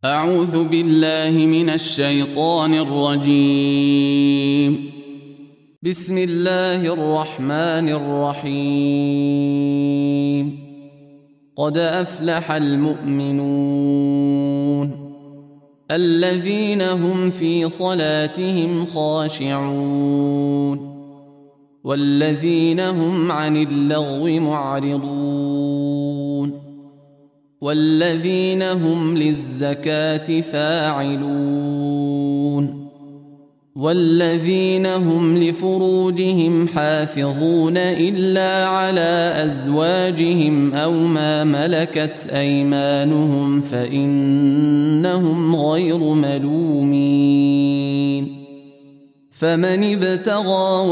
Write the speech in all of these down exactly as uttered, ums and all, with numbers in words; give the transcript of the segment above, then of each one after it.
أعوذ بالله من الشيطان الرجيم. بسم الله الرحمن الرحيم. قد أفلح المؤمنون الذين هم في صلاتهم خاشعون والذين هم عن اللغو معرضون والذين هم للزكاة فاعلون والذين هم لفروجهم حافظون إلا على أزواجهم أو ما ملكت أيمانهم فإنهم غير ملومين. فمن ابتغى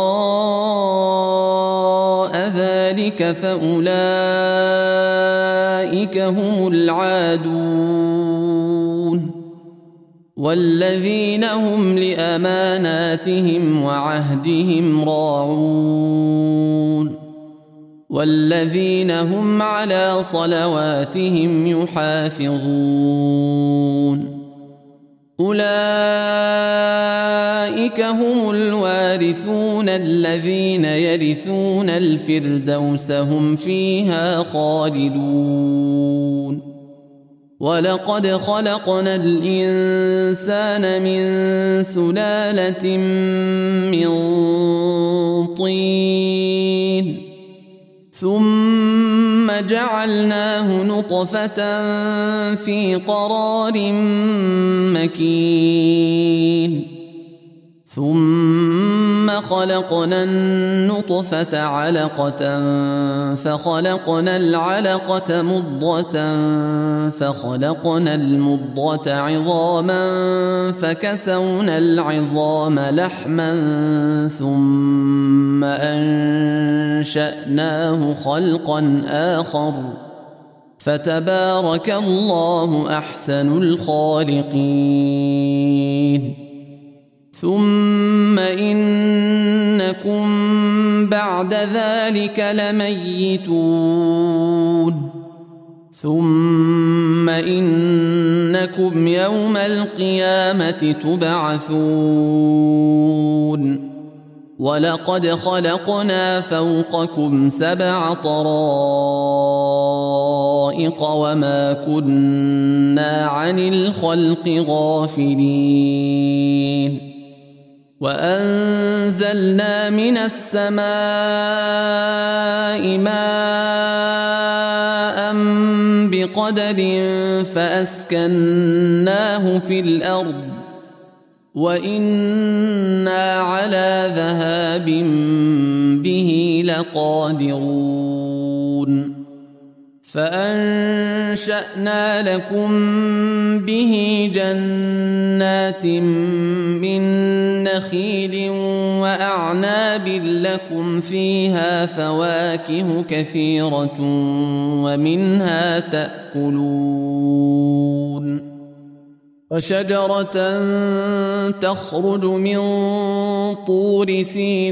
وراء ذلك فأولئك هم العادون والذين هم لأماناتهم وعهدهم راعون والذين هم على صلواتهم يحافظون. أولئك هم الوارثون الذين يرثون الفردوس هم فيها خالدون. ولقد خلقنا الإنسان من سلالة من طين ثم جعلناه نطفة في قرار مكين ثم خلقنا النطفة علقة فخلقنا العلقة مضغة فخلقنا المضغة عظاما فكسونا العظام لحما ثم أنشأناه خلقا آخر فتبارك الله أحسن الخالقين. ثم إنكم بعد ذلك لميتون ثم إنكم يوم القيامة تبعثون. ولقد خلقنا فوقكم سبع طرائق وما كنا عن الخلق غافلين. وأنزلنا من السماء ماء بقدر فأسكناه في الأرض وإنا على ذهاب به لقادرون. فأنشأنا لكم به جنات من نخيل وأعناب لكم فيها فواكه كثيرة ومنها تأكلون. وشجرة تخرج من طور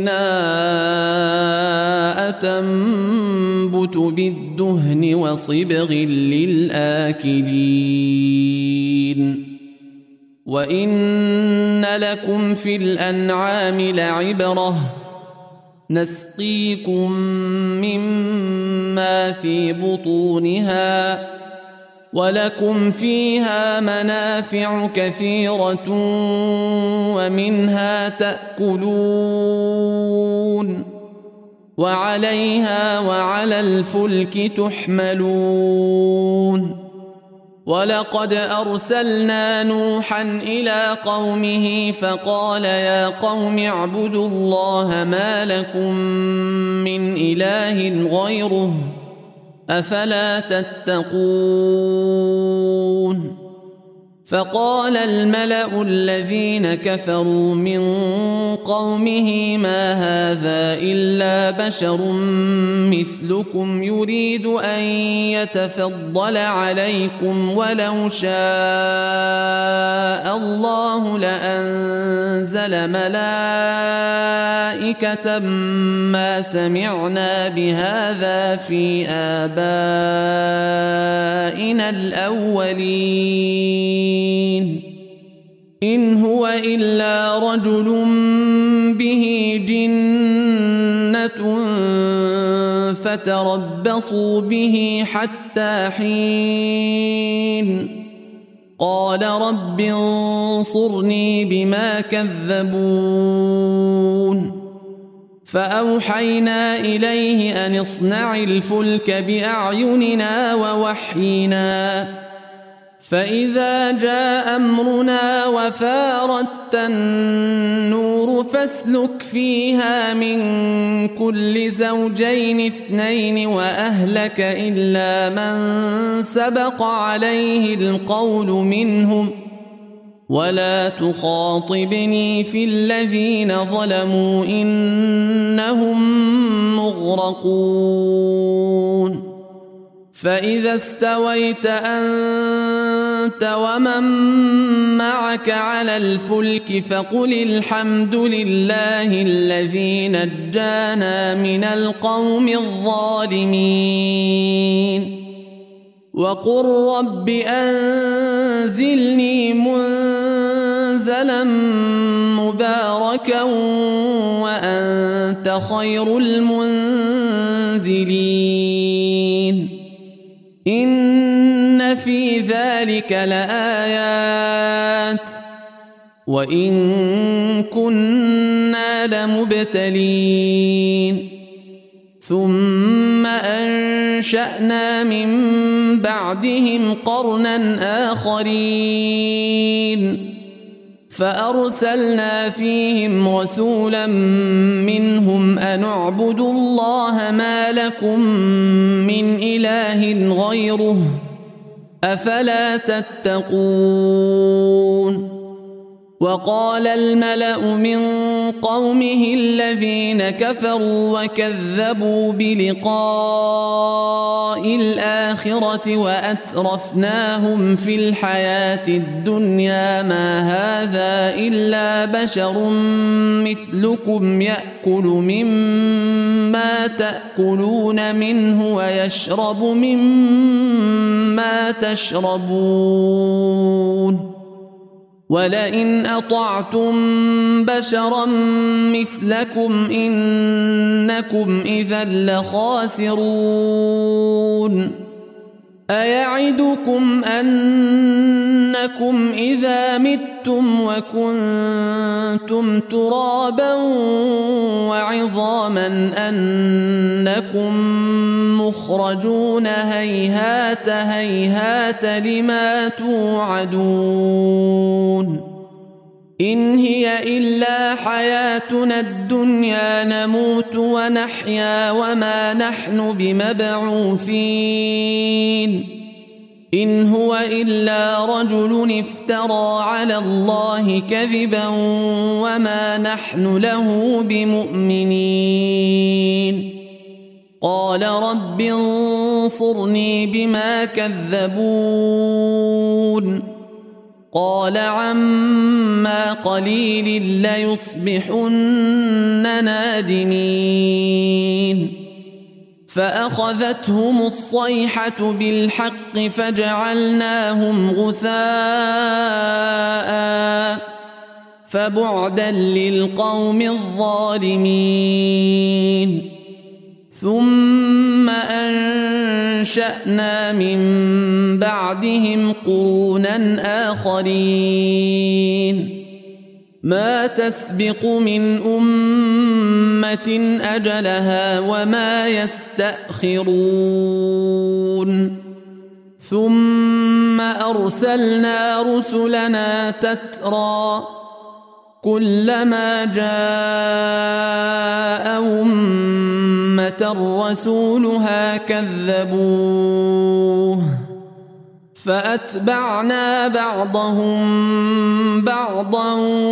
سيناء تنبت بالدهن وصبغ للآكلين. وإن لكم في الأنعام لعبرة نسقيكم مما في بطونها ولكم فيها منافع كثيرة ومنها تأكلون وعليها وعلى الفلك تحملون. ولقد أرسلنا نوحا إلى قومه فقال يا قوم اعبدوا الله ما لكم من إله غيره أفلا تتقون. فقال الملأ الذين كفروا من قومه ما هذا إلا بشر مثلكم يريد أن يتفضل عليكم ولو شاء الله لأنزل ملائكة ملائكة ما سمعنا بهذا في آبائنا الأولين إن هو إلا رجل به جنة فتربصوا به حتى حين قال رب انصرني بما كذبون فأوحينا إليه أن اصنع الفلك بأعيننا ووحينا فإذا جاء أمرنا وفاردت النور فاسلك فيها من كل زوجين اثنين وأهلك إلا من سبق عليه القول منهم ولا تخاطبني في الذين ظلموا إنهم مغرقون فإذا استويت أنت ومن معك على الفلك فقل الحمد لله الذي نجانا من القوم الظالمين وقل رب أنزلني منزلا مباركا وأنت خير المنزلين إن في ذلك لآيات وإن كنا لمبتلين ثم أنشأنا من بعدهم قرنا آخرين فأرسلنا فيهم رسولا منهم أن اعبدوا الله ما لكم من إله غيره أفلا تتقون وقال الملأ من قومه الذين كفروا وكذبوا بلقاء الآخرة وأترفناهم في الحياة الدنيا ما هذا إلا بشر مثلكم يأكل مما تأكلون منه ويشرب مما تشربون ولئن أطعتم بشرا مثلكم إنكم إذا لخاسرون أيعدكم أنكم إذا متم وكنتم ترابا وعظاما أنكم مخرجون هيهات هيهات لما توعدون إن هي إلا حياتنا الدنيا نموت ونحيا وما نحن بمبعوثين إن هو إلا رجل افترى على الله كذبا وما نحن له بمؤمنين قال رب انصرني بما كذبون قال عما قليل ليصبحن نادمين فأخذتهم الصيحة بالحق فجعلناهم غثاء فبعدا للقوم الظالمين ثم أنشأنا من بعدهم قرونا آخرين ما تسبق من أمة أجلها وما يستأخرون ثم أرسلنا رسلنا تترى كلما جاء أمة رسولها كذبوه فأتبعنا بعضهم بعضا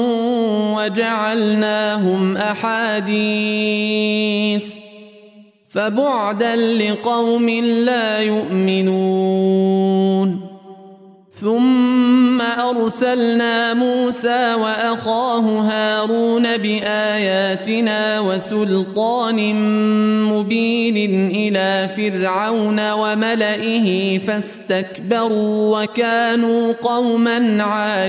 وجعلناهم أحاديث فبعدا لقوم لا يؤمنون ثم أرسلنا موسى وأخاه هارون بآياتنا وسلطان مبين إلى فرعون وملئه فاستكبروا وكانوا قوما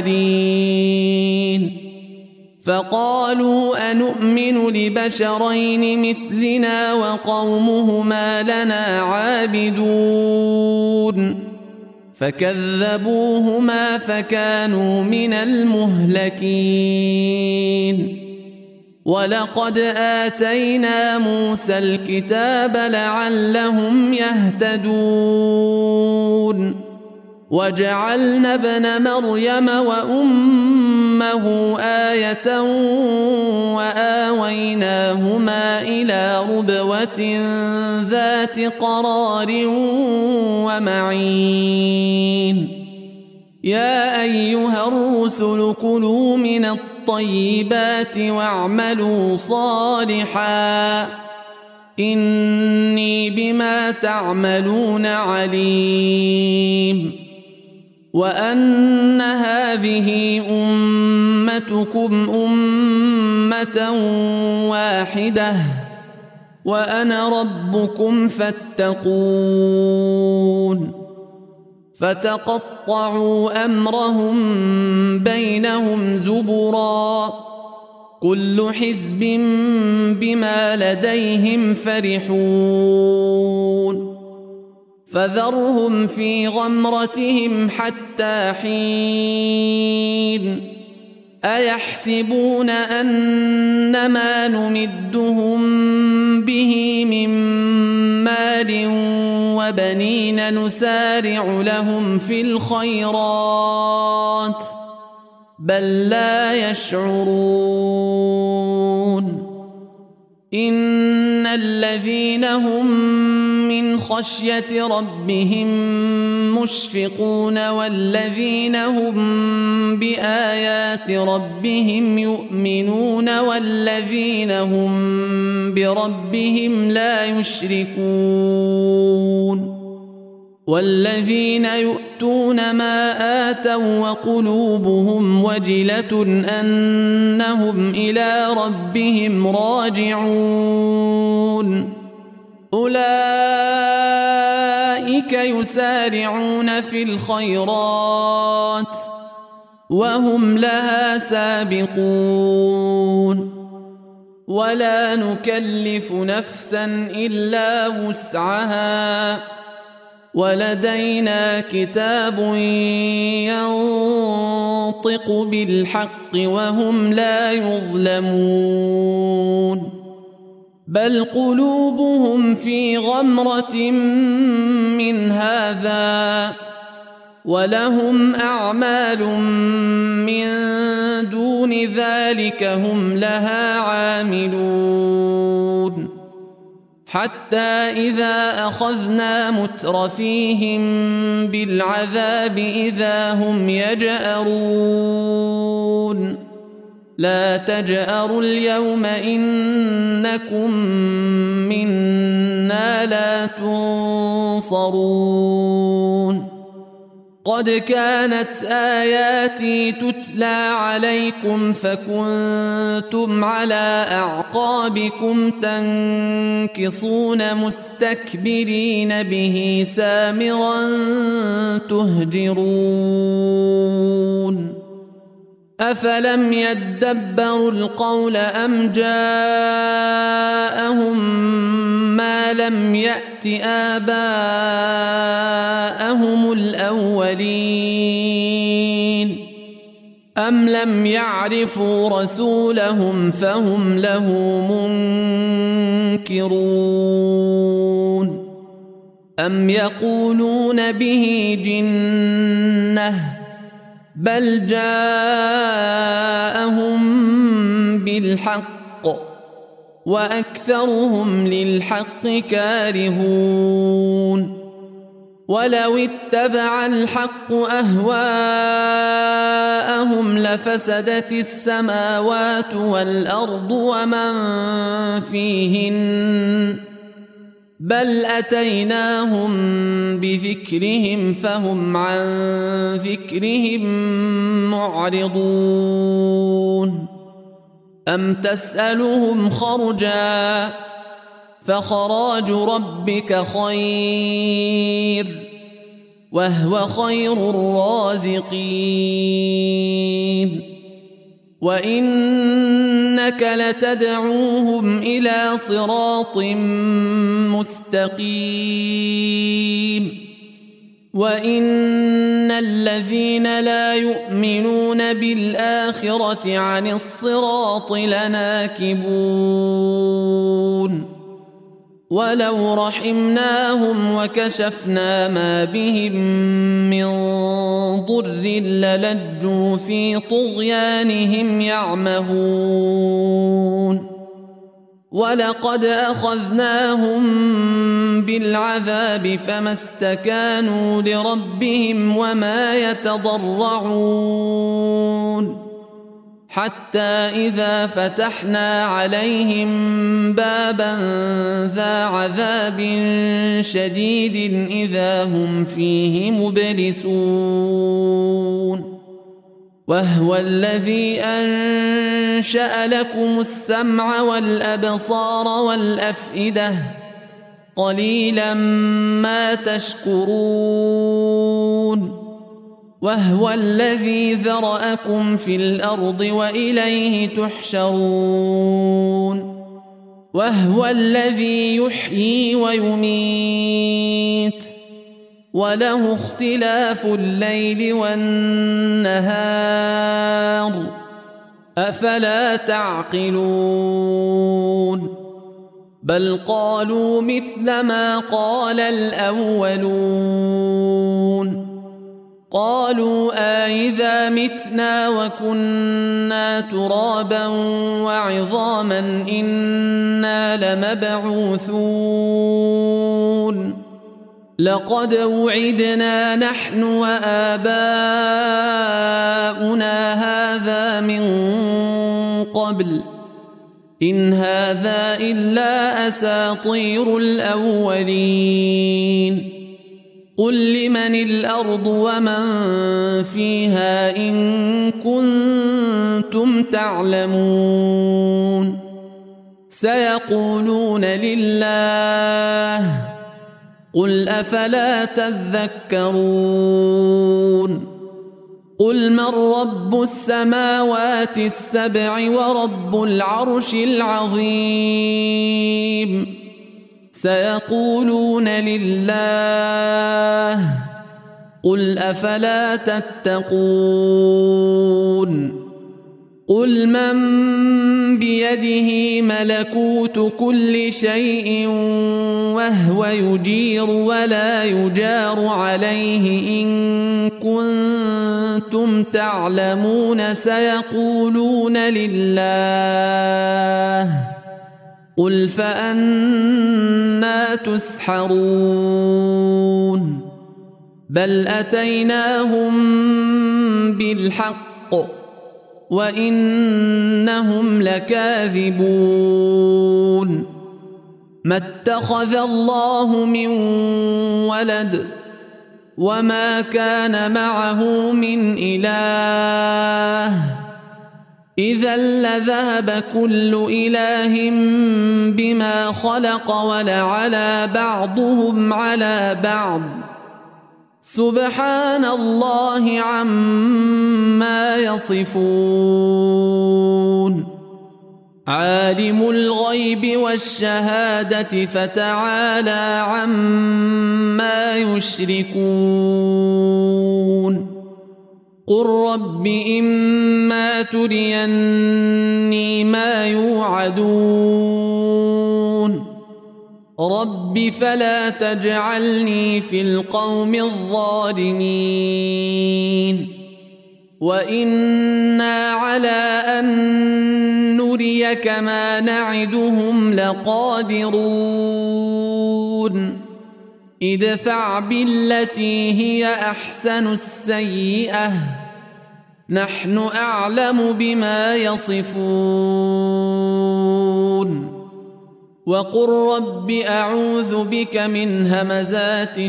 عالين فقالوا أنؤمن لبشرين مثلنا وقومهما لنا عابدون فكذبوهما فكانوا من المهلكين ولقد آتينا موسى الكتاب لعلهم يهتدون وجعلنا ابن مريم وأمه آية وآويناهما إلى ربوة ذات قرار ومعين يا أيها الرسل كلوا من الطيبات واعملوا صالحا إني بما تعملون عليم وأن هذه أمتكم أمة واحدة وأنا ربكم فاتقون فتقطعوا أمرهم بينهم زبرا كل حزب بما لديهم فرحون فذرهم في غمرتهم حتى حين أيحسبون أنما نمدهم به من مال وبنين نسارع لهم في الخيرات بل لا يشعرون إن الذين هم من خشية ربهم مشفقون والذين هم بآيات ربهم يؤمنون والذين هم بربهم لا يشركون والذين يؤتون ما آتوا وقلوبهم وجلة أنهم إلى ربهم راجعون أولئك يسارعون في الخيرات وهم لها سابقون ولا نكلف نفسا إلا وسعها ولدينا كتاب ينطق بالحق وهم لا يظلمون بل قلوبهم في غمرة من هذا ولهم أعمال من دون ذلك هم لها عاملون حتى إذا أخذنا مترفيهم بالعذاب إذا هم يجأرون لا تجأروا اليوم إنكم منا لا تنصرون قد كانت آياتي تتلى عليكم فكنتم على أعقابكم تنكصون مستكبرين به سامرا تهجرون أفلم يدبروا القول أم جاءهم ما لم يأت آباءهم الأولين أم لم يعرفوا رسولهم فهم له منكرون أم يقولون به جنة بل جاءهم بالحق وأكثرهم للحق كارهون ولو اتبع الحق أهواءهم لفسدت السماوات والأرض ومن فيهن بل أتيناهم بذكرهم فهم عن ذكرهم معرضون أم تسألهم خرجا فخراج ربك خير وهو خير الرازقين وإنك لتدعوهم إلى صراط مستقيم وإن الذين لا يؤمنون بالآخرة عن الصراط لناكبون ولو رحمناهم وكشفنا ما بهم من ضر للجوا في طغيانهم يعمهون ولقد أخذناهم بالعذاب فما استكانوا لربهم وما يتضرعون حتى إذا فتحنا عليهم بابا ذا عذاب شديد إذا هم فيه مبلسون وهو الذي أنشأ لكم السمع والأبصار والأفئدة قليلا ما تشكرون وهو الذي ذرأكم في الأرض وإليه تحشرون وهو الذي يحيي ويميت وله اختلاف الليل والنهار أفلا تعقلون بل قالوا مثل ما قال الأولون قالوا آئذا متنا وكنا ترابا وعظاما إنا لمبعوثون لقد وعدنا نحن وآباؤنا هذا من قبل إن هذا إلا أساطير الأولين قل لمن الأرض ومن فيها إن كنتم تعلمون سيقولون لله قل أفلا تذكرون قل من رب السماوات السبع ورب العرش العظيم سيقولون لله قل أفلا تتقون قل من بيده ملكوت كل شيء وهو يجير ولا يجار عليه إن كنتم تعلمون سيقولون لله قل فأنا تسحرون بل أتيناهم بالحق وإنهم لكاذبون ما اتخذ الله من ولد وما كان معه من إله إذا لذهب كل إله بما خلق ولعلى بعضهم على بعض سبحان الله عما يصفون عالم الغيب والشهادة فتعالى عما يشركون قل رب إما تريني ما يوعدون رب فلا تجعلني في القوم الظالمين وإنا على أن نريك ما نعدهم لقادرون ادفع بالتي هي أحسن السيئة نحن أعلم بما يصفون وقل رب أعوذ بك من همزات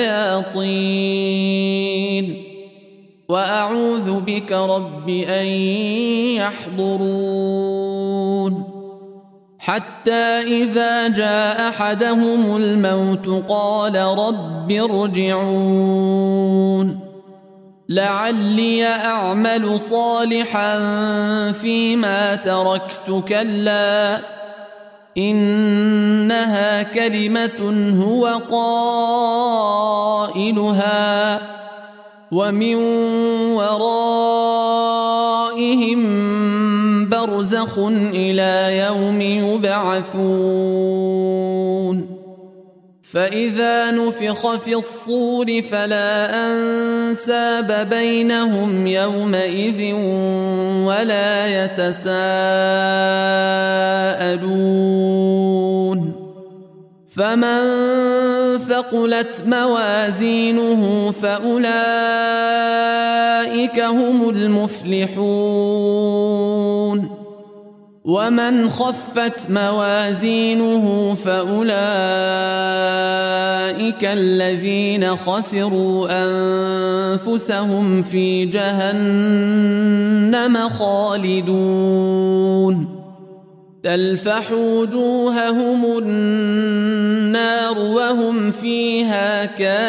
الشياطين وأعوذ بك رب أن يحضرون حتى إذا جاء أحدهم الموت قال رب ارجعون لعلي أعمل صالحا فيما تركت كلا إنها كلمة هو قائلها ومن ورائهم برزخ إلى يوم يبعثون فإذا نفخ في الصور فلا أنساب بينهم يومئذ ولا يتساءلون فمن ثقلت موازينه فأولئك هم المفلحون ومن خفت موازينه فأولئك الذين خسروا أنفسهم في جهنم خالدون تلفح وجوههم النار وهم فيها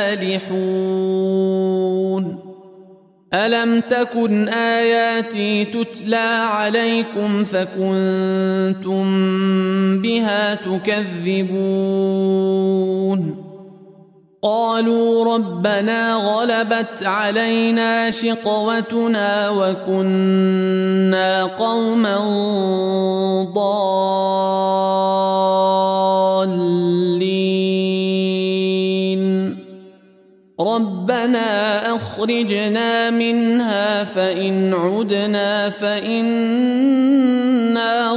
كالحون ألم تكن آياتي تتلى عليكم فكنتم بها تكذبون قالوا ربنا غلبت علينا شقوتنا وكنا قوما ضالين ربنا أخرجنا منها فإن عدنا فإنا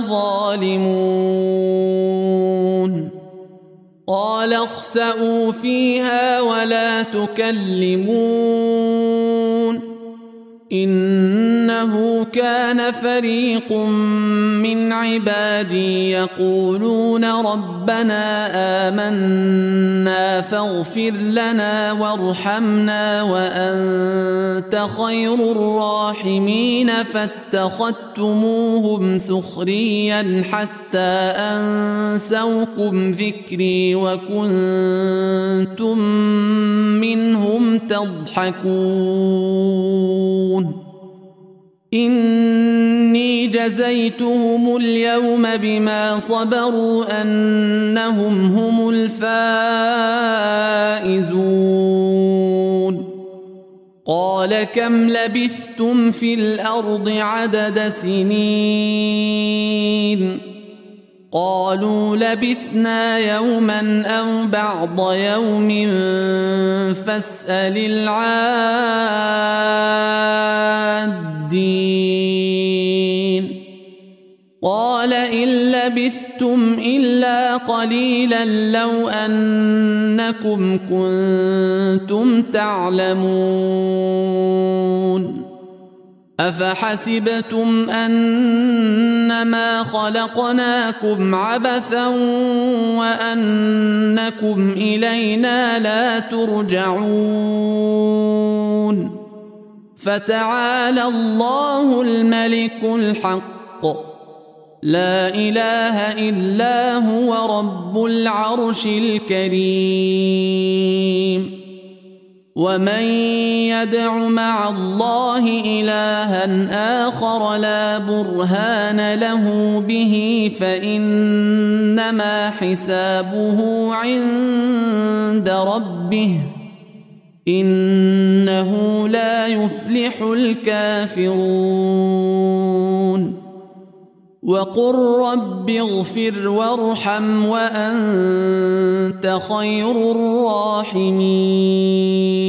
ظالمون قال اخسئوا فيها ولا تكلمون إنه كان فريق من عبادي يقولون ربنا آمنا فاغفر لنا وارحمنا وأنت خير الراحمين فاتخذتموهم سخريا حتى أنسوكم ذكري وكنتم منهم تضحكون إني جزيتهم اليوم بما صبروا أنهم هم الفائزون قال كم لبثتم في الأرض عدد سنين قالوا لبثنا يوما أو بعض يوم فاسأل العادين قال إن لبثتم إلا قليلا لو أنكم كنتم تعلمون أفحسبتم أنما خلقناكم عبثا وأنكم إلينا لا ترجعون فتعالى الله الملك الحق لا إله إلا هو رب العرش الكريم ومن يدع مع الله إلها آخر لا برهان له به فإنما حسابه عند ربه إنه لا يفلح الكافرون وقل رب اغفر وارحم وأنت خير الراحمين